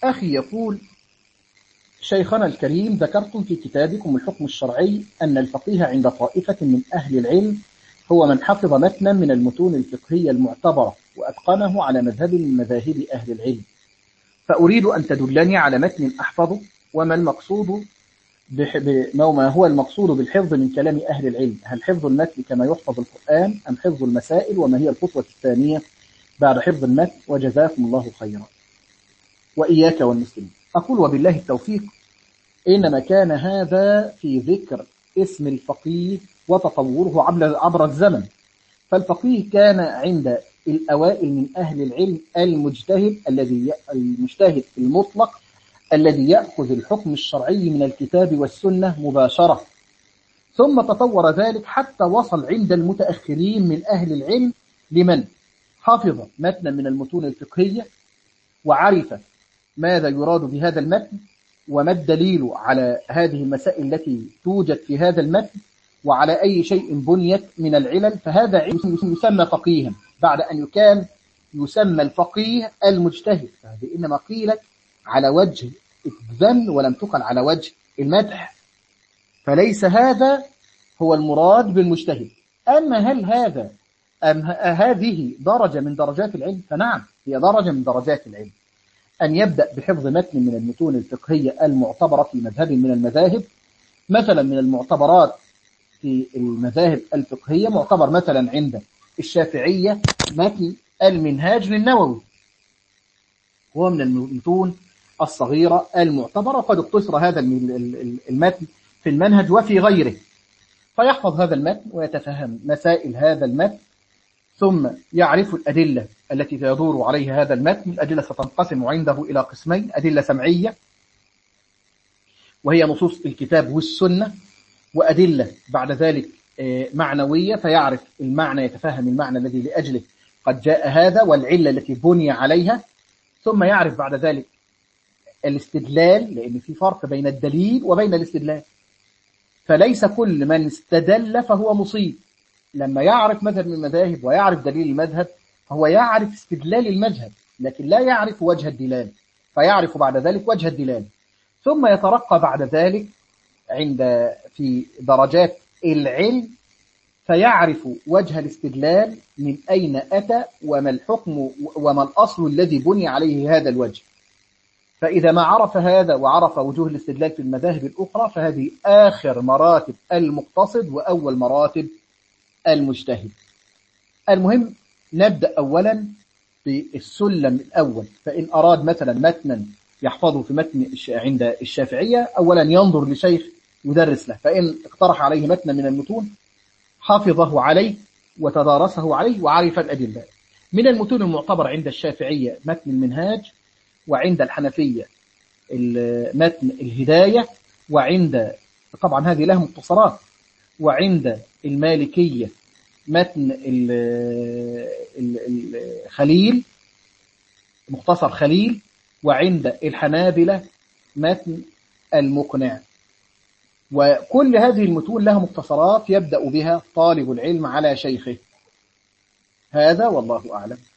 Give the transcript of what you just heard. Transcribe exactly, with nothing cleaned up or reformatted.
أخي يقول: شيخنا الكريم، ذكرتم في كتابكم الحكم الشرعي أن الفقيه عند طائفة من أهل العلم هو من حفظ متنا من المتون الفقهية المعتبرة وأتقنه على مذهب من مذاهب أهل العلم، فأريد أن تدلني على متن أحفظه، وما المقصود بح... ما هو المقصود بالحفظ من كلام أهل العلم؟ هل حفظ المتن كما يحفظ القرآن أم حفظ المسائل؟ وما هي الخطوة الثانية بعد حفظ المتن؟ وجزاكم الله خيرا وإياك والمسلمين. أقول وبالله التوفيق. إنما كان هذا في ذكر اسم الفقيه وتطوره عبر الزمن. فالفقيه كان عند الأوائل من أهل العلم المجتهد الذي المجتهد المطلق الذي يأخذ الحكم الشرعي من الكتاب والسنة مباشرة، ثم تطور ذلك حتى وصل عند المتأخرين من أهل العلم لمن حفظ متنا من المتون الفقهية وعرف ماذا يراد بهذا المتن وما الدليل على هذه المسائل التي توجد في هذا المتن وعلى أي شيء بنيت من العلل، فهذا يسمى فقيها بعد أن كان يسمى الفقيه المجتهد. فهذه إنما قيلت على وجه الذم ولم تقل على وجه المدح، فليس هذا هو المراد بالمجتهد. أما هل هذا أم هذه درجة من درجات العلم؟ فنعم، هي درجة من درجات العلم أن يبدأ بحفظ متن من المتون الفقهية المعتبرة في مذهب من المذاهب. مثلا من المعتبرات في المذاهب الفقهية معتبر مثلا عند الشافعية متن المنهاج للنووي، هو من المتون الصغيرة المعتبرة، وقد اقتصر هذا المتن في المنهج وفي غيره، فيحفظ هذا المتن ويتفهم مسائل هذا المتن، ثم يعرف الأدلة التي تدور عليها هذا المتن. الأدلة ستنقسم عنده إلى قسمين: أدلة سمعية وهي نصوص الكتاب والسنة، وأدلة بعد ذلك معنوية فيعرف المعنى، يتفهم المعنى الذي لأجله قد جاء هذا والعلة التي بني عليها، ثم يعرف بعد ذلك الاستدلال، لأن في فرق بين الدليل وبين الاستدلال، فليس كل من استدل فهو مصيب. لما يعرف مذهب من المذاهب ويعرف دليل المذهب فهو يعرف استدلال المذهب لكن لا يعرف وجه الدلال، فيعرف بعد ذلك وجه الدلال، ثم يترقى بعد ذلك عند في درجات العلم فيعرف وجه الاستدلال من أين أتى وما الحكم وما الأصل الذي بني عليه هذا الوجه. فإذا ما عرف هذا وعرف وجوه الاستدلال في المذاهب الأخرى فهذه آخر مراتب المقتصد وأول مراتب المجتهد. المهم نبدأ أولا بالسلم الأول. فإن أراد مثلا متنا يحفظه في متن عند الشافعية، أولا ينظر لشيخ يدرس له، فإن اقترح عليه متنا من المتون حفظه عليه وتدارسه عليه وعرف الأدلة. من المتون المعتبر عند الشافعية متن المنهاج، وعند الحنفية متن الهداية، وعند طبعا هذه لها مختصرات، وعند المالكية متن الخليل مختصر خليل، وعند الحنابلة متن المقنع. وكل هذه المتون لها مختصرات يبدأ بها طالب العلم على شيخه. هذا والله أعلم.